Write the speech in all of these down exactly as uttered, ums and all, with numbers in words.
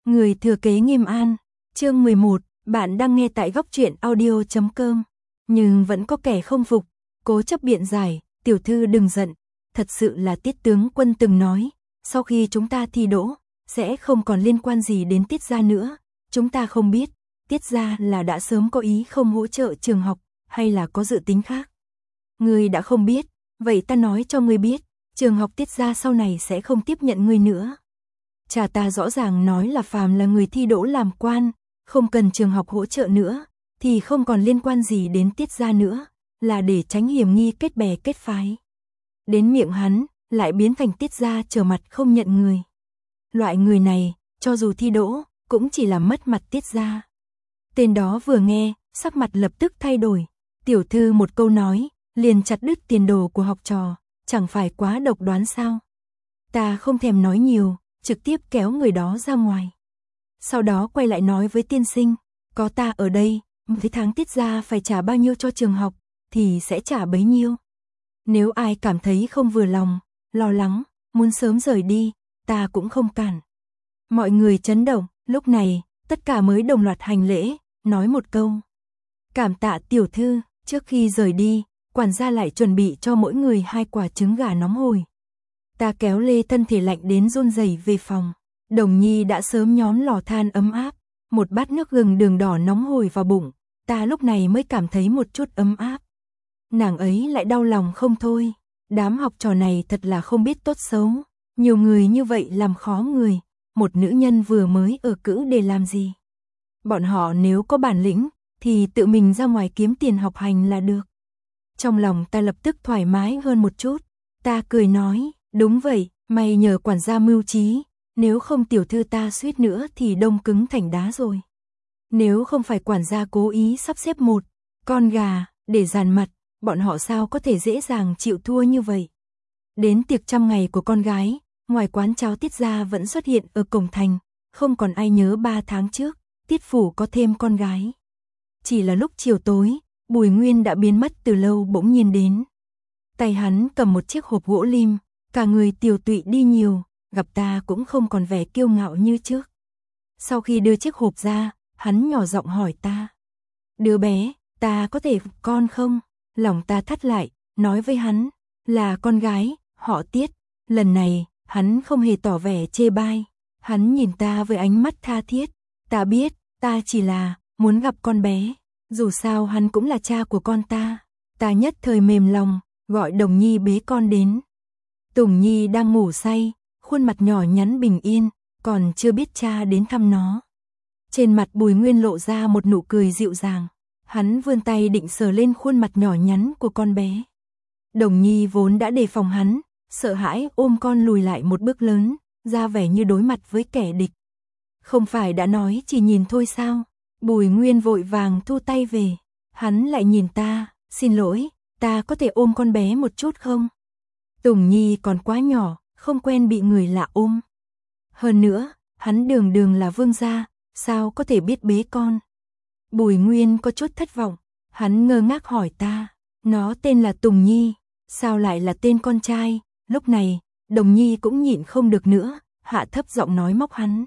Người thừa kế Nghiêm An, chương mười một, bạn đang nghe tại góc truyện audio chấm com. Nhưng vẫn có kẻ không phục, cố chấp biện giải, tiểu thư đừng giận, thật sự là Tiết tướng quân từng nói, sau khi chúng ta thi đỗ, sẽ không còn liên quan gì đến Tiết gia nữa, chúng ta không biết, Tiết gia là đã sớm có ý không hỗ trợ trường học, hay là có dự tính khác. Ngươi đã không biết, vậy ta nói cho ngươi biết, trường học Tiết gia sau này sẽ không tiếp nhận ngươi nữa. Cha ta rõ ràng nói là phàm là người thi đỗ làm quan, không cần trường học hỗ trợ nữa, thì không còn liên quan gì đến Tiết gia nữa, là để tránh hiểm nghi kết bè kết phái. Đến miệng hắn, lại biến thành Tiết gia trở mặt không nhận người. Loại người này, cho dù thi đỗ, cũng chỉ là mất mặt Tiết gia. Tên đó vừa nghe, sắc mặt lập tức thay đổi. Tiểu thư một câu nói, liền chặt đứt tiền đồ của học trò, chẳng phải quá độc đoán sao? Ta không thèm nói nhiều, trực tiếp kéo người đó ra ngoài. Sau đó quay lại nói với tiên sinh, có ta ở đây, mỗi tháng Tiết gia phải trả bao nhiêu cho trường học, thì sẽ trả bấy nhiêu. Nếu ai cảm thấy không vừa lòng, lo lắng, muốn sớm rời đi, ta cũng không cản. Mọi người chấn động, lúc này, tất cả mới đồng loạt hành lễ, nói một câu. Cảm tạ tiểu thư, trước khi rời đi, quản gia lại chuẩn bị cho mỗi người hai quả trứng gà nóng hổi. Ta kéo lê thân thể lạnh đến run rẩy về phòng. Đồng Nhi đã sớm nhóm lò than ấm áp, một bát nước gừng đường đỏ nóng hổi vào bụng, ta lúc này mới cảm thấy một chút ấm áp. Nàng ấy lại đau lòng không thôi, đám học trò này thật là không biết tốt xấu, nhiều người như vậy làm khó người, một nữ nhân vừa mới ở cữ để làm gì. Bọn họ nếu có bản lĩnh, thì tự mình ra ngoài kiếm tiền học hành là được. Trong lòng ta lập tức thoải mái hơn một chút, ta cười nói, đúng vậy, mày nhờ quản gia mưu trí, nếu không tiểu thư ta suýt nữa thì đông cứng thành đá rồi. Nếu không phải quản gia cố ý sắp xếp một con gà để dàn mặt, bọn họ sao có thể dễ dàng chịu thua như vậy. Đến tiệc trăm ngày của con gái, ngoài quán cháo Tiết gia vẫn xuất hiện ở cổng thành, không còn ai nhớ ba tháng trước, Tiết phủ có thêm con gái. Chỉ là lúc chiều tối, Bùi Nguyên đã biến mất từ lâu bỗng nhiên đến. Tay hắn cầm một chiếc hộp gỗ lim, cả người tiều tụy đi nhiều, gặp ta cũng không còn vẻ kiêu ngạo như trước. Sau khi đưa chiếc hộp ra, hắn nhỏ giọng hỏi ta. Đứa bé, ta có thể phục con không? Lòng ta thắt lại, nói với hắn, là con gái, họ Tiết. Lần này, hắn không hề tỏ vẻ chê bai. Hắn nhìn ta với ánh mắt tha thiết. Ta biết, ta chỉ là muốn gặp con bé. Dù sao hắn cũng là cha của con ta. Ta nhất thời mềm lòng, gọi Đồng Nhi bế con đến. Tùng Nhi đang ngủ say, khuôn mặt nhỏ nhắn bình yên, còn chưa biết cha đến thăm nó. Trên mặt Bùi Nguyên lộ ra một nụ cười dịu dàng. Hắn vươn tay định sờ lên khuôn mặt nhỏ nhắn của con bé. Đồng Nhi vốn đã đề phòng hắn, sợ hãi ôm con lùi lại một bước lớn, ra vẻ như đối mặt với kẻ địch. Không phải đã nói chỉ nhìn thôi sao? Bùi Nguyên vội vàng thu tay về. Hắn lại nhìn ta, xin lỗi, ta có thể ôm con bé một chút không? Tùng Nhi còn quá nhỏ, không quen bị người lạ ôm. Hơn nữa, hắn đường đường là vương gia, sao có thể biết bế con? Bùi Nguyên có chút thất vọng, hắn ngơ ngác hỏi ta, nó tên là Tùng Nhi, sao lại là tên con trai? Lúc này, Đồng Nhi cũng nhịn không được nữa, hạ thấp giọng nói móc hắn.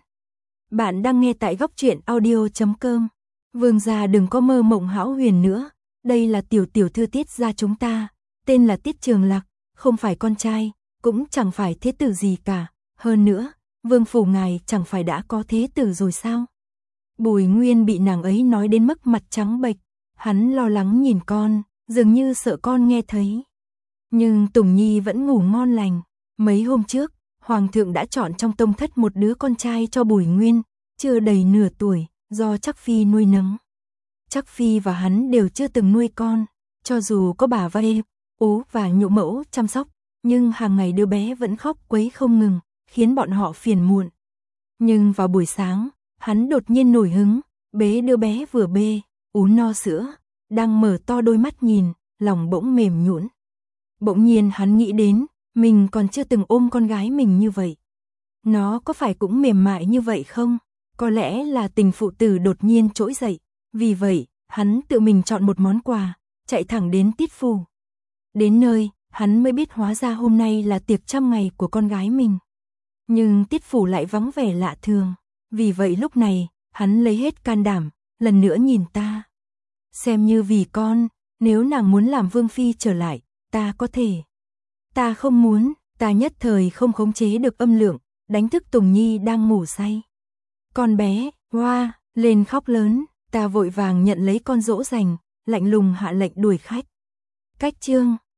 Bạn đang nghe tại góc truyện audio chấm com. Vương gia đừng có mơ mộng hão huyền nữa, đây là tiểu tiểu thư Tiết gia chúng ta, tên là Tiết Trường Lạc, không phải con trai, cũng chẳng phải thế tử gì cả, hơn nữa, vương phủ ngài chẳng phải đã có thế tử rồi sao? Bùi Nguyên bị nàng ấy nói đến mức mặt trắng bệch, hắn lo lắng nhìn con, dường như sợ con nghe thấy. Nhưng Tùng Nhi vẫn ngủ ngon lành, mấy hôm trước, Hoàng thượng đã chọn trong tông thất một đứa con trai cho Bùi Nguyên, chưa đầy nửa tuổi, do Trắc Phi nuôi nấng. Trắc Phi và hắn đều chưa từng nuôi con, cho dù có bà vai, ố và nhũ mẫu chăm sóc, nhưng hàng ngày đứa bé vẫn khóc quấy không ngừng, khiến bọn họ phiền muộn. Nhưng vào buổi sáng, hắn đột nhiên nổi hứng, bế đứa bé vừa bê, uống no sữa, đang mở to đôi mắt nhìn, lòng bỗng mềm nhũn. Bỗng nhiên hắn nghĩ đến, mình còn chưa từng ôm con gái mình như vậy. Nó có phải cũng mềm mại như vậy không? Có lẽ là tình phụ tử đột nhiên trỗi dậy. Vì vậy, hắn tự mình chọn một món quà, chạy thẳng đến Tiết phủ. Đến nơi, hắn mới biết hóa ra hôm nay là tiệc trăm ngày của con gái mình. Nhưng Tiết phủ lại vắng vẻ lạ thường. Vì vậy lúc này, hắn lấy hết can đảm, lần nữa nhìn ta. Xem như vì con, nếu nàng muốn làm vương phi trở lại, ta có thể. Ta không muốn, ta nhất thời không khống chế được âm lượng, đánh thức Tùng Nhi đang ngủ say. Con bé, hoa, lên khóc lớn, ta vội vàng nhận lấy con dỗ dành, lạnh lùng hạ lệnh đuổi khách. Cách chương